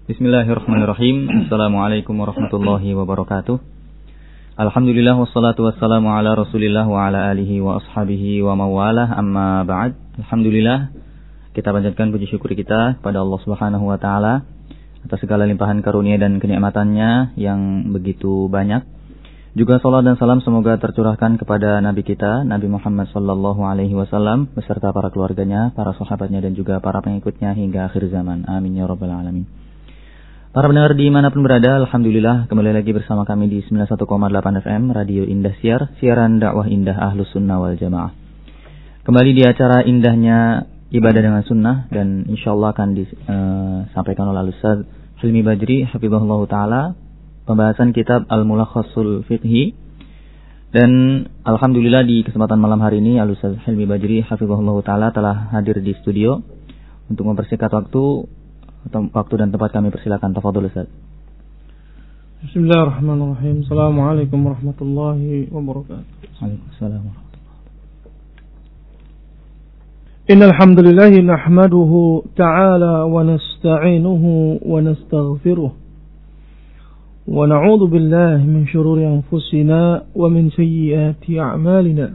Bismillahirrahmanirrahim. Assalamualaikum warahmatullahi wabarakatuh. Alhamdulillah wassalatu wassalamu ala Rasulillah wa ala alihi wa ashabihi wa mawalah, amma ba'd. Alhamdulillah, kita panjatkan puji syukur kita kepada Allah Subhanahu wa taala atas segala limpahan karunia dan kenikmatannya yang begitu banyak. Juga salat dan salam semoga tercurahkan kepada Nabi kita, Nabi Muhammad sallallahu alaihi wasallam beserta para keluarganya, para sahabatnya dan juga para pengikutnya hingga akhir zaman. Amin ya rabbal alamin. Para pendengar dimanapun berada, Alhamdulillah kembali lagi bersama kami di 91,8 FM Radio Indahsiar, siaran dakwah indah Ahlus Sunnah wal Jamaah. Kembali di acara indahnya ibadah dengan sunnah, dan insyaallah akan disampaikan oleh Ustaz Hilmi Bajri hafizahullah taala, pembahasan kitab Al-Mulakhasul Fiqhi. Dan alhamdulillah di kesempatan malam hari ini Ustaz Hilmi Bajri hafizahullah taala telah hadir di studio untuk mempersingkat waktu dan tempat kami persilakan. Tafadhol Ustaz. Bismillahirrahmanirrahim. Assalamualaikum warahmatullahi wabarakatuh. Waalaikumsalam warahmatullahi wabarakatuh. Innal hamdalillah nahmaduhu ta'ala wa nasta'inuhu wa nastaghfiruh wa na'udzu billahi min shururi anfusina wa min sayyiati a'malina.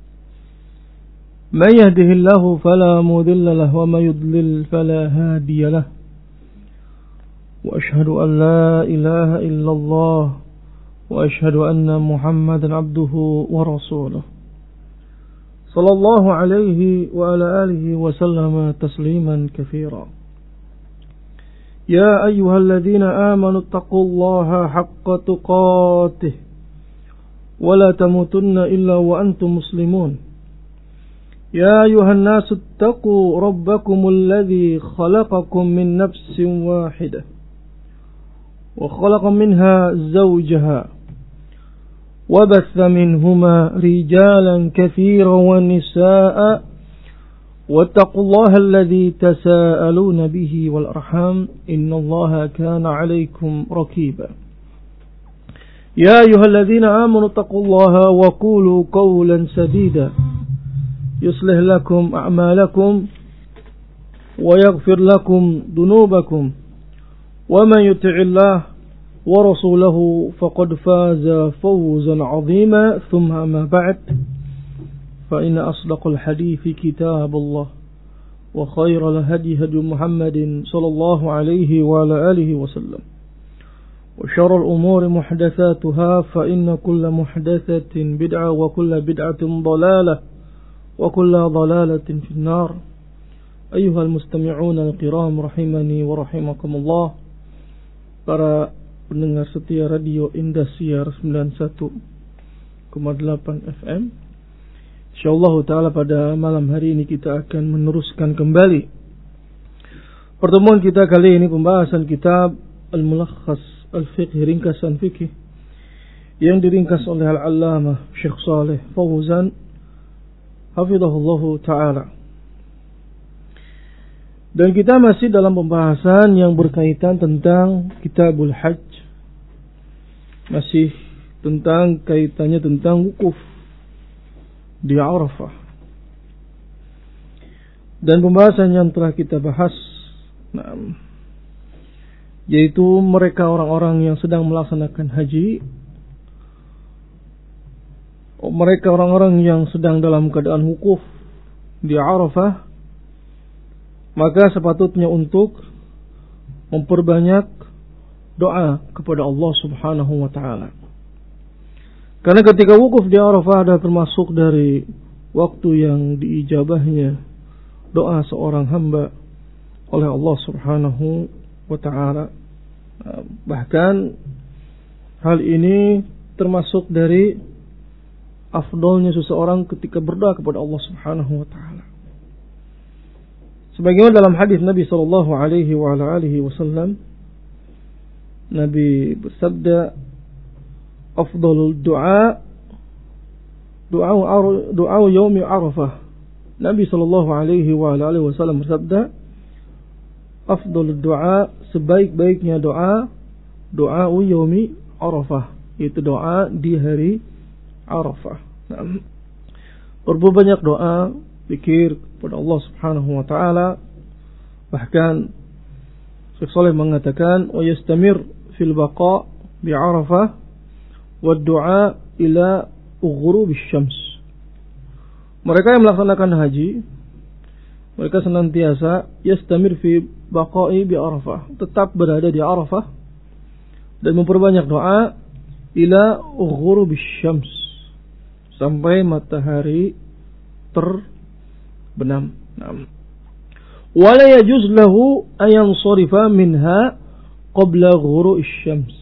Man yahdihillahu fala mudilla lahu wa may yudlil fala hadiya lahu. وأشهد أن لا إله إلا الله وأشهد أن محمدا عبده ورسوله صلى الله عليه وعلى آله وسلم تسليما كثيرا. يا أيها الذين آمنوا اتقوا الله حق تقاته ولا تموتن إلا وأنتم مسلمون. يا أيها الناس اتقوا ربكم الذي خلقكم من نفس واحدة وخلق منها زوجها وبث منهما رجالا كثيرا ونساء واتقوا الله الذي تساءلون به والأرحام إن الله كان عليكم رقيبا. يا أيها الذين آمنوا اتقوا الله وقولوا قولا سديدا يصلح لكم أعمالكم ويغفر لكم ذنوبكم ومن يطع الله ورسوله فقد فاز فوزا عظيما. ثم أما بعد، فإن أصدق الحديث كتاب الله وخير الهدي هدي محمد صلى الله عليه وعلى آله وسلم وشر الأمور محدثاتها فإن كل محدثة بدعة وكل بدعة ضلالة وكل ضلالة في النار. أيها المستمعون الكرام رحمني ورحمكم الله. Para pendengar setia Radio Indahsiar 91,8 FM. Insyaallah ta'ala pada malam hari ini kita akan meneruskan kembali pertemuan kita kali ini, pembahasan kitab Al-Mulakhas Al-Fiqh, ringkasan fikih yang diringkas oleh Al-Allamah Syekh Shalih Fauzan hafizahullah ta'ala. Dan kita masih dalam pembahasan yang berkaitan tentang Kitabul Hajj, masih tentang kaitannya tentang wukuf di Arafah. Dan pembahasan yang telah kita bahas, yaitu mereka orang-orang yang sedang melaksanakan haji, mereka orang-orang yang sedang dalam keadaan wukuf di Arafah, maka sepatutnya untuk memperbanyak doa kepada Allah Subhanahu wa taala. Karena ketika wukuf di Arafah ada termasuk dari waktu yang diijabahnya doa seorang hamba oleh Allah Subhanahu wa taala. Bahkan hal ini termasuk dari afdolnya seseorang ketika berdoa kepada Allah Subhanahu wa taala. Sebagaimana dalam hadis Nabi sallallahu alaihi wa ala alihi wasallam, Nabi bersabda, afdalul du'a yaumi Arafah. Nabi sallallahu alaihi wa ala alihi wasallam bersabda, afdalul du'a, sebaik-baiknya doa yaumi Arafah, yaitu doa di hari Arafah. Berbanyak doa, zikir kepada Allah Subhanahu wa taala. Bahkan Syekh Shalih mengatakan wa yastamir fil baqa bi Arafah wa du'a ila ghurub asy-syams. Mereka yang melaksanakan haji, mereka senantiasa yastamir fi baqa'i bi Arafah, tetap berada di Arafah dan memperbanyak doa ila ghurub asy-syams, sampai matahari terbenam. Wala yajuz lahu an yansarifa minha qabla ghurub asy-syams.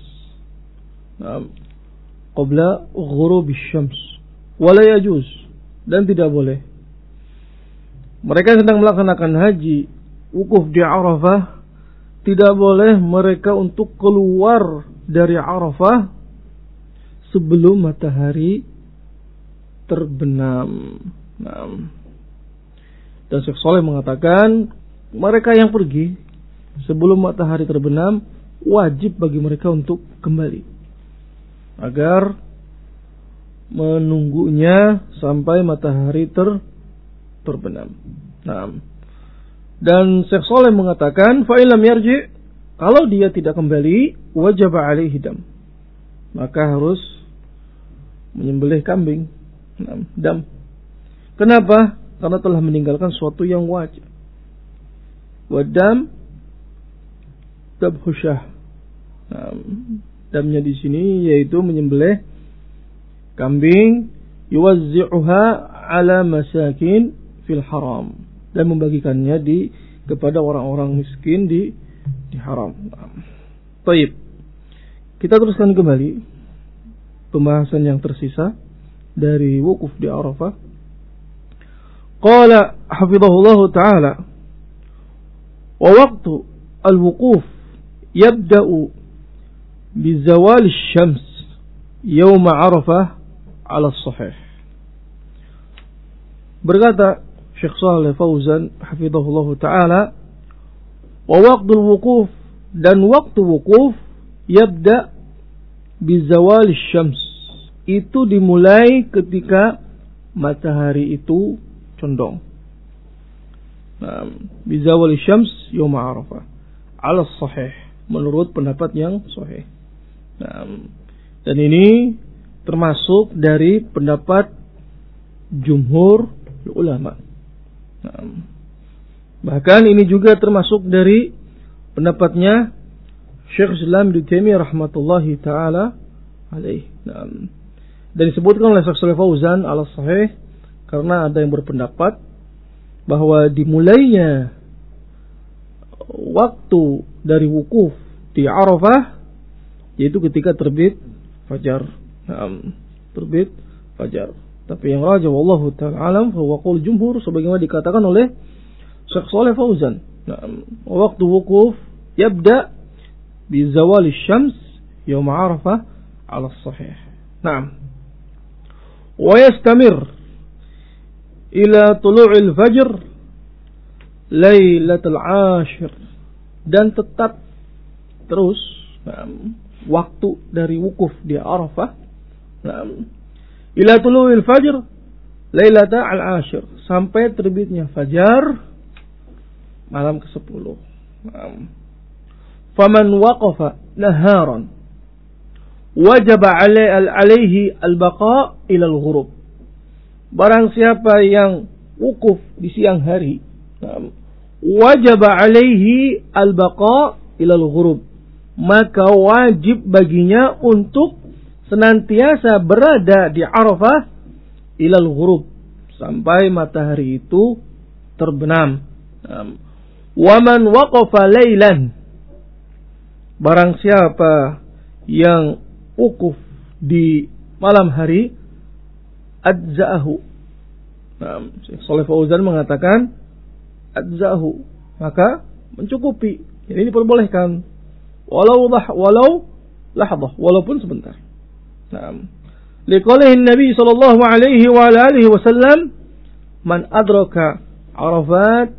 Qabla ghurub asy-syams. Wala yajuz, dan tidak boleh. Mereka yang sedang melaksanakan haji, wukuf di Arafah, tidak boleh mereka untuk keluar dari Arafah sebelum matahari terbenam. Dan Syekh Shalih mengatakan mereka yang pergi sebelum matahari terbenam wajib bagi mereka untuk kembali agar menunggunya sampai matahari terbenam. Dan Syekh Shalih mengatakan fa illam yarji, kalau dia tidak kembali wajib alaihi dam, maka harus menyembelih kambing. Dam. Kenapa? Karena telah meninggalkan suatu yang wajib. Wadam dabhu syah. Damnya di sini yaitu menyembelih kambing, yuwazzi'uha ala masakin fil haram, dan membagikannya kepada orang-orang miskin di haram. Baik. Kita teruskan kembali pembahasan yang tersisa dari wukuf di Arafah. Qala hafizahullah ta'ala, wa waqtu al-wuquf yabda'u bi zawal asy-syams yawm Arafah ala as-sahih. Berkata Syekh Shalih Fauzan hafizahullah ta'ala, wa waqtu al-wuquf, dan waktu wukuf yabda bi zawal asy-syams, itu dimulai ketika matahari itu condong. Bizawal syams yaum Arafah ala sahih, menurut pendapat yang sahih. Dan ini termasuk dari pendapat jumhur ulama. Bahkan ini juga termasuk dari pendapatnya Syekh Islam Ibnu Taimiyah rahmatullahi taala alaihi. Dan disebutkan oleh Syekh Shalih Fauzan ala sahih karena ada yang berpendapat bahwa dimulainya waktu dari wukuf di Arafah yaitu ketika terbit fajar. Terbit fajar. Tapi yang rajih wallahu ta'ala alam fa qaul jumhur, sebagaimana dikatakan oleh Syekh Shalih Fauzan. Waktu wukuf yabda bi zawali syams yaum Arafah ala sahih. Wa yastamir ila tulu'il fajr lailatul ashir, dan tetap terus waktu dari wukuf di Arafah ila tulu'il fajr lailatul ashir, sampai terbitnya fajar malam ke-10. Faman waqafa naharan wajaba alaihi al-baqa ila al-ghurub. Barang siapa yang wukuf di siang hari, wajaba alaihi al-baqa ila al-ghurub, maka wajib baginya untuk senantiasa berada di Arafah ila al-ghurub, sampai matahari itu terbenam. Wa man waqafa lailan, barang siapa yang wukuf di malam hari, adza'ahu. Syekh Shalih Fauzan mengatakan adza'ahu, maka mencukupi. Jadi ini diperbolehkan walau lahdah, walaupun sebentar. Liqaulihi Nabi sallallahu alaihi wa alihi wasallam, man adraka Arafat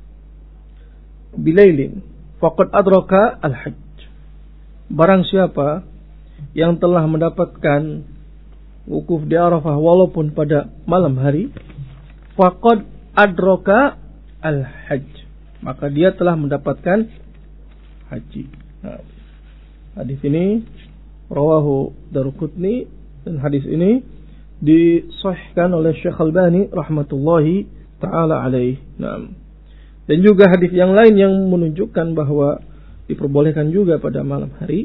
bilailin faqad adraka al-hajj. Barang siapa yang telah mendapatkan wukuf di Arafah walaupun pada malam hari, faqad adraka al-hajj, maka dia telah mendapatkan haji. Nah, hadis ini rawahu Daruqutni, dan hadis ini disahihkan oleh Syekh Albani rahmatullahi taala alaih. Nah, dan juga hadis yang lain yang menunjukkan bahwa diperbolehkan juga pada malam hari,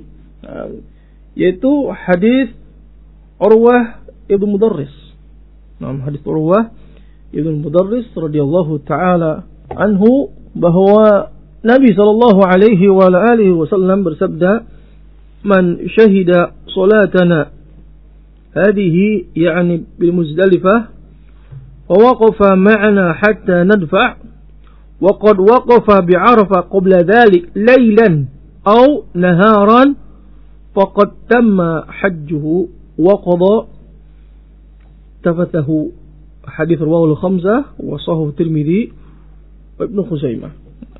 yaitu hadis Urwah ibn Mudarris. Nah, hadis Urwah ibn Mudarris radhiyallahu taala anhu, bahwa Nabi sallallahu alaihi wa alihi wasallam bersabda, "Man syahida salatana hadhihi yani bil Muzdalifah wa waqafa ma'ana hatta nadfa' wa qad waqafa bi Arafah qabla dhalik laylan aw naharan faqad tamma hajjuhu wa qada tafathahu." Hadis riwayat al-khamsah wa sahih Tirmidzi wa Ibnu Khuzaimah.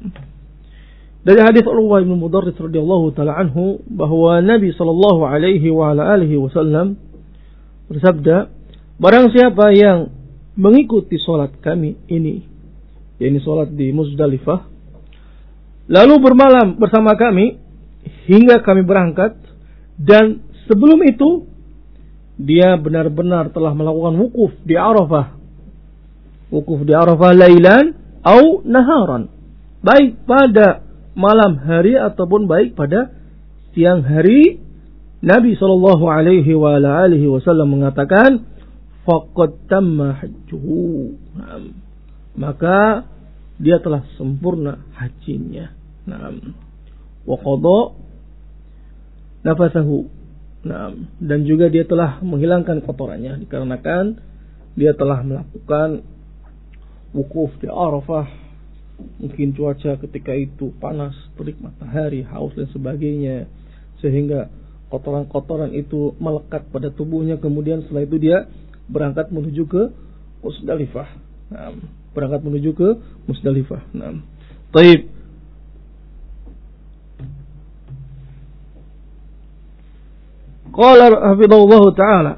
Dari hadis Urwah bin Mudarris radhiyallahu taala anhu, bahwa Nabi sallallahu alaihi wa alihi wasallam bersabda, barang siapa yang mengikuti salat kami ini, yakni salat di Muzdalifah, lalu bermalam bersama kami hingga kami berangkat, dan sebelum itu dia benar-benar telah melakukan wukuf di Arafah. Wukuf di Arafah lailan au naharan, baik pada malam hari ataupun baik pada siang hari. Nabi sallallahu alaihi wa alihi wasallam mengatakan, faqad tamma hajjuhu, maka dia telah sempurna hajinya. Wa qada nafasahu, dan juga dia telah menghilangkan kotorannya, dikarenakan dia telah melakukan wukuf di Arafah. Mungkin cuaca ketika itu panas, terik matahari, haus dan sebagainya, sehingga kotoran-kotoran itu melekat pada tubuhnya. Kemudian setelah itu dia berangkat menuju ke Muzdalifah. Berangkat menuju ke Muzdalifah. Taib. Qala hafidhahullah ta'ala,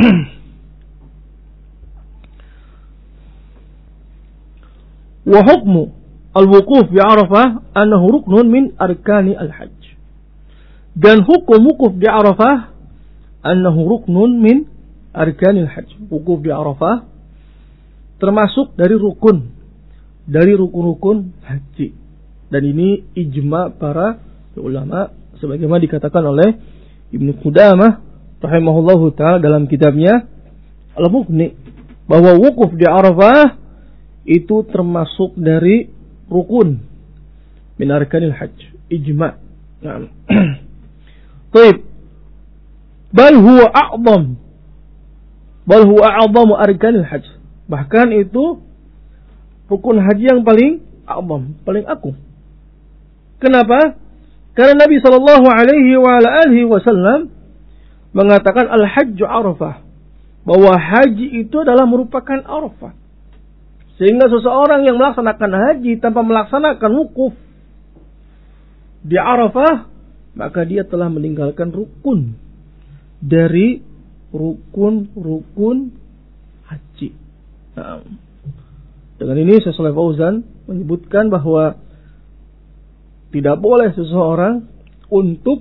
wa hukmu al-wuquf bi Arafah annahu ruknun min arkani al-hajj. Dan hukum wukuf di Arafah annahu ruknun min arkani al-hajj. Wukuf di Arafah termasuk dari rukun-rukun haji. Dan ini ijma para ulama, sebagaimana dikatakan oleh Ibnu Qudamah rahimahullahu ta'ala dalam kitabnya Al-Mughni, bahwa wukuf di Arafah itu termasuk dari rukun min arkanil hajj, ijma'. Baik. Bal huwa a'zamu arkanil hajj. Bahkan itu rukun haji yang paling a'zam, paling agung. Kenapa? Karena Nabi sallallahu alaihi wa alihi wasallam mengatakan al-hajju Arafah, bahwa haji itu adalah merupakan Arafah. Sehingga seseorang yang melaksanakan haji tanpa melaksanakan wukuf di Arafah, maka dia telah meninggalkan rukun dari rukun-rukun haji. Dengan ini Syekh Shalih Fauzan menyebutkan bahwa tidak boleh seseorang untuk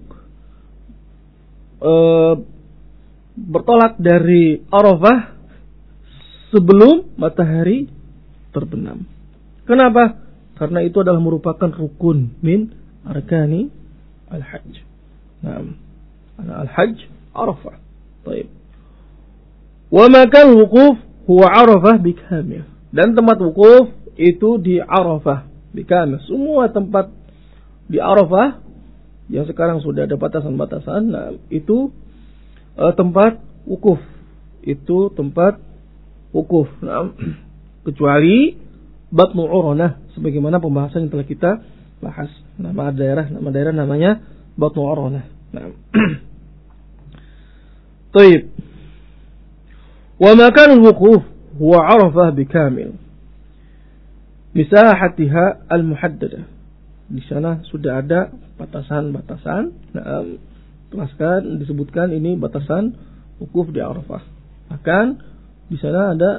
bertolak dari Arafah sebelum matahari terbenam. Kenapa? Karena itu adalah merupakan rukun min arkani al-hajj. Al-hajj Arafah. Baik. Wa makan wukuf huwa Arafah bikamil. Dan tempat wukuf itu di Arafah bikamil. Semua tempat di Arafah yang sekarang sudah ada batasan-batasan, itu tempat wukuf. Itu tempat wukuf. Kecuali Batnu Uranah, sebagaimana pembahasan yang telah kita bahas. Nama daerah namanya Batnu Uranah. Taib. Wa makan al-wuquf huwa Arafah bikamil. Misahatiha al-muhaddadah. Di sana sudah ada batasan-batasan. Jelaskan, disebutkan ini batasan wukuf di Arafah. Bahkan di sana ada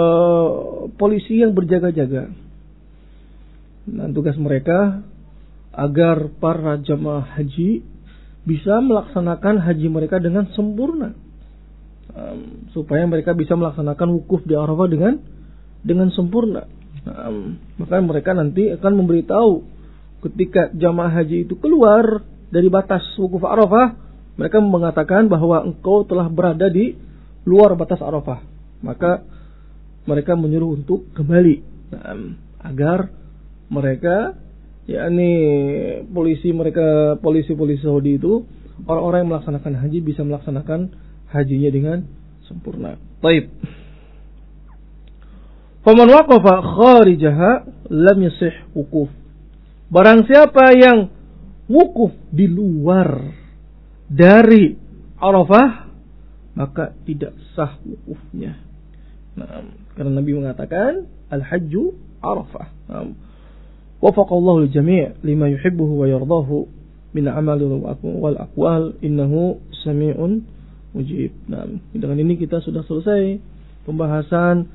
polisi yang berjaga-jaga. Nah, tugas mereka agar para jamaah haji bisa melaksanakan haji mereka dengan sempurna, supaya mereka bisa melaksanakan wukuf di Arafah dengan sempurna. Maka mereka nanti akan memberitahu ketika jamaah haji itu keluar dari batas wukuf Arafah, mereka mengatakan bahwa engkau telah berada di luar batas Arafah. Maka mereka menyuruh untuk kembali, agar mereka, yakni polisi Saudi itu, orang-orang yang melaksanakan haji bisa melaksanakan hajinya dengan sempurna. Baik. Faman waqafa kharijaha lam yasih wukuf. Barang siapa yang wukuf di luar dari Arafah, maka tidak sah wukufnya. Karena Nabi mengatakan al-hajju Arafah. Wafaqallahu al-jami' lima yuhibbuhu wa yardahu min amali wal aqwal innahu sami'un mujib. Dengan ini kita sudah selesai pembahasan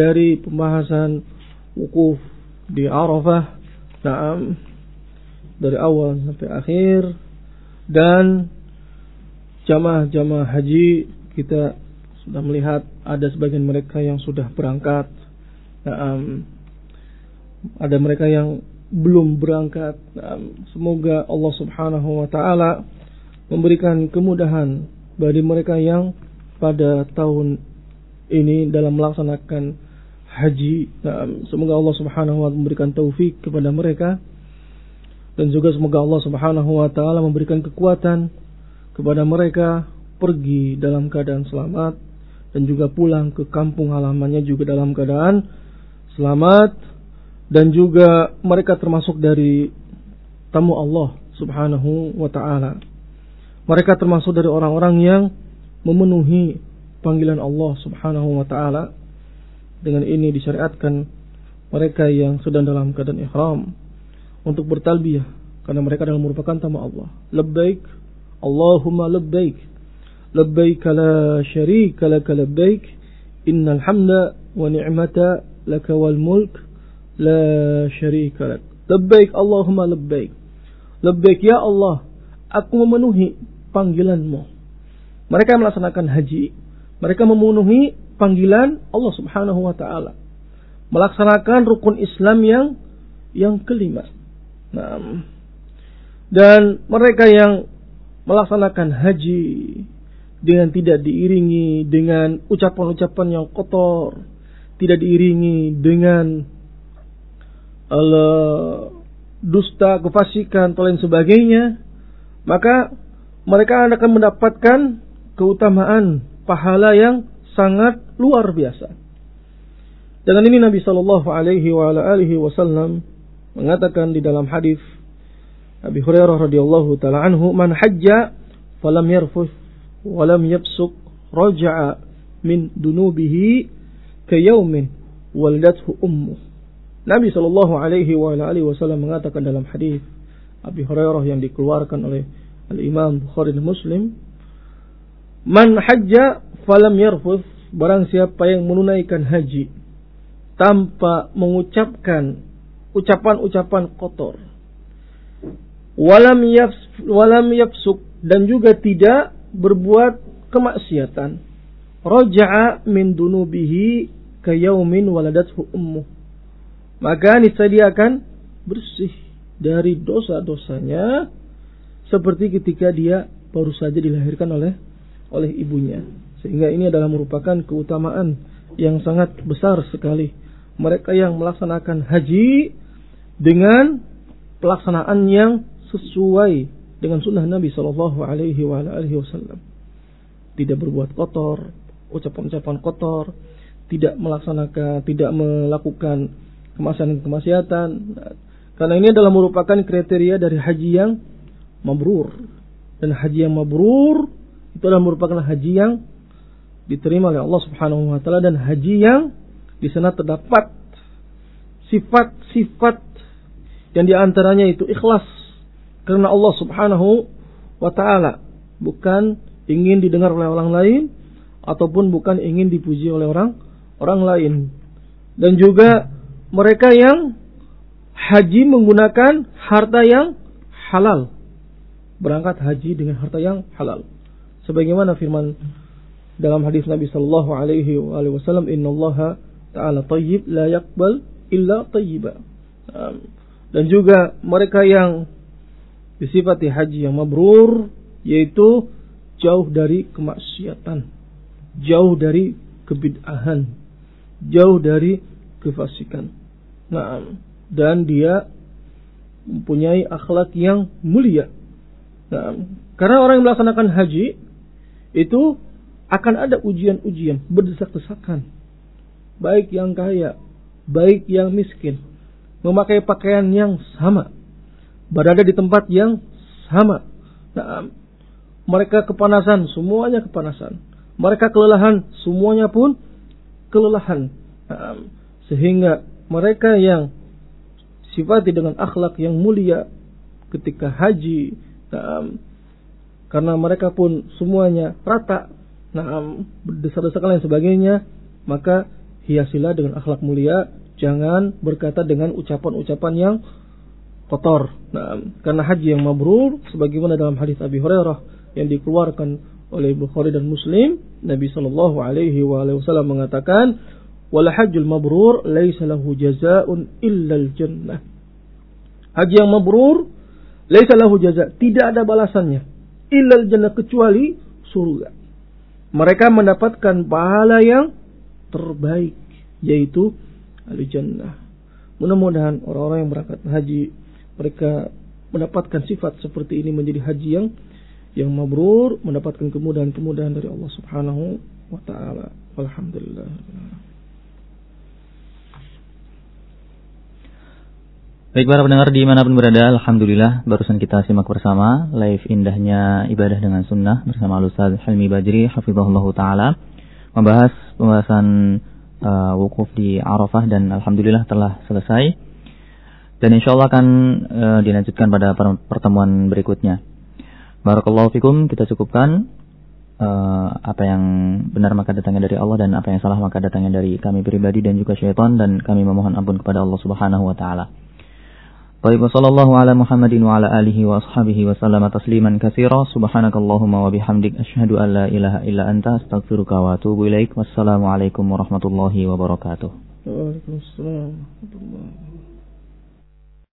wukuf di Arafah. Dari awal sampai akhir, dan jamaah haji kita sudah melihat ada sebagian mereka yang sudah berangkat, ada mereka yang belum berangkat. Semoga Allah Subhanahu wa taala memberikan kemudahan bagi mereka yang pada tahun ini dalam melaksanakan haji. Semoga Allah Subhanahu wa taala memberikan taufik kepada mereka, dan juga semoga Allah Subhanahu wa taala memberikan kekuatan kepada mereka pergi dalam keadaan selamat, dan juga pulang ke kampung halamannya juga dalam keadaan selamat, dan juga mereka termasuk dari tamu Allah Subhanahu wa taala. Mereka termasuk dari orang-orang yang memenuhi panggilan Allah Subhanahu wa taala. Dengan ini disyariatkan mereka yang sedang dalam keadaan ihram untuk bertalbiyah, karena mereka adalah merupakan tamu Allah. Labbaik Allahumma labbaik, labbaik la syarika laka labbaik, innal hamda wa ni'mata laka wal mulk la syarika lak. Labbaik Allahumma labbaik, labbaik ya Allah, aku memenuhi panggilanmu. Mereka melaksanakan haji, mereka memenuhi panggilan Allah Subhanahu wa taala, melaksanakan rukun Islam yang kelima. Dan mereka yang melaksanakan haji dengan tidak diiringi dengan ucapan-ucapan yang kotor, tidak diiringi dengan dusta, kefasikan, dan lain sebagainya, maka mereka akan mendapatkan keutamaan pahala yang sangat luar biasa. Dengan ini Nabi sallallahu alaihi wasallam mengatakan di dalam hadis Abi Hurairah radhiyallahu taala anhu, "Man hajja falam yarfuth wa lam yafsuq raja'a min dunubihi kayaumin waladathu ummuh." Nabi sallallahu alaihi wasallam mengatakan dalam hadis Abi Hurairah yang dikeluarkan oleh Al-Imam Bukhari dan Muslim, "Man hajja falam yarfuth," barang siapa yang menunaikan haji tanpa mengucapkan ucapan-ucapan kotor, walam yafsuk, dan juga tidak berbuat kemaksiatan, raja'a min dunubihi kayaumin waladathu ummuh, maka niscaya dia akan bersih dari dosa-dosanya seperti ketika dia baru saja dilahirkan oleh ibunya. Sehingga ini adalah merupakan keutamaan yang sangat besar sekali. Mereka yang melaksanakan haji dengan pelaksanaan yang sesuai dengan sunnah Nabi Sallallahu Alaihi Wasallam, tidak berbuat kotor, ucapan-ucapan kotor, tidak melakukan kemaksiatan. Karena ini adalah merupakan kriteria dari haji yang mabrur, dan haji yang mabrur itu adalah merupakan haji yang diterima oleh Allah Subhanahu wa taala, dan haji yang di sana terdapat sifat-sifat yang diantaranya itu ikhlas karena Allah Subhanahu wa taala, bukan ingin didengar oleh orang lain ataupun bukan ingin dipuji oleh orang lain. Dan juga mereka yang haji menggunakan harta yang halal berangkat haji dengan harta yang halal. Sebagaimana firman dalam hadis Nabi sallallahu alaihi wasallam, "Innallaha ta'ala thayyib la yaqbal illa thayyiba." Dan juga mereka yang disifati haji yang mabrur, yaitu jauh dari kemaksiatan, jauh dari kebid'ahan, jauh dari kefasikan. Dan dia mempunyai akhlak yang mulia. Karena orang yang melaksanakan haji itu akan ada ujian-ujian, berdesak-desakan. Baik yang kaya, baik yang miskin, memakai pakaian yang sama, berada di tempat yang sama. Mereka kepanasan, semuanya kepanasan. Mereka kelelahan, semuanya pun kelelahan. Sehingga mereka yang sifati dengan akhlak yang mulia ketika haji, karena mereka pun semuanya rata, berdesak-desakan dan sebagainya, maka hiasilah dengan akhlak mulia. Jangan berkata dengan ucapan-ucapan yang kotor. Karena haji yang mabrur, sebagaimana dalam hadis Abi Hurairah yang dikeluarkan oleh Bukhari dan Muslim, Nabi sallallahu alaihi wasallam mengatakan, "Wal hajjul mabrur laisa lahu jazaa'un illa al-jannah." Haji yang mabrur laisa lahu jaza', tidak ada balasannya, illa al-jannah, kecuali surga. Mereka mendapatkan pahala yang terbaik, yaitu al-jannah. Mudah-mudahan orang-orang yang berangkat haji, mereka mendapatkan sifat seperti ini, menjadi haji yang mabrur, mendapatkan kemudahan-kemudahan dari Allah Subhanahu wa taala. Alhamdulillah. Baik para pendengar dimanapun berada, alhamdulillah barusan kita simak bersama live indahnya ibadah dengan sunnah bersama Ustaz Hilmi Bajri hafizahullah ta'ala, membahas pembahasan wukuf di Arafah, dan alhamdulillah telah selesai, dan insyaallah akan dilanjutkan pada pertemuan berikutnya. Barakallahu fikum, kita cukupkan. Apa yang benar maka datangnya dari Allah, dan apa yang salah maka datangnya dari kami pribadi dan juga syaitan, dan kami memohon ampun kepada Allah Subhanahu wa taala. Baik, sallallahu ala Muhammadin wa ala alihi wa ashabihi wa sallama tasliman katsira. Subhanakallahumma wa bihamdik asyhadu an la ilaha illa anta astaghfiruka wa atubu ilaik. Wassalamu alaikum warahmatullahi wabarakatuh. Waalaikumsalam warahmatullahi wabarakatuh.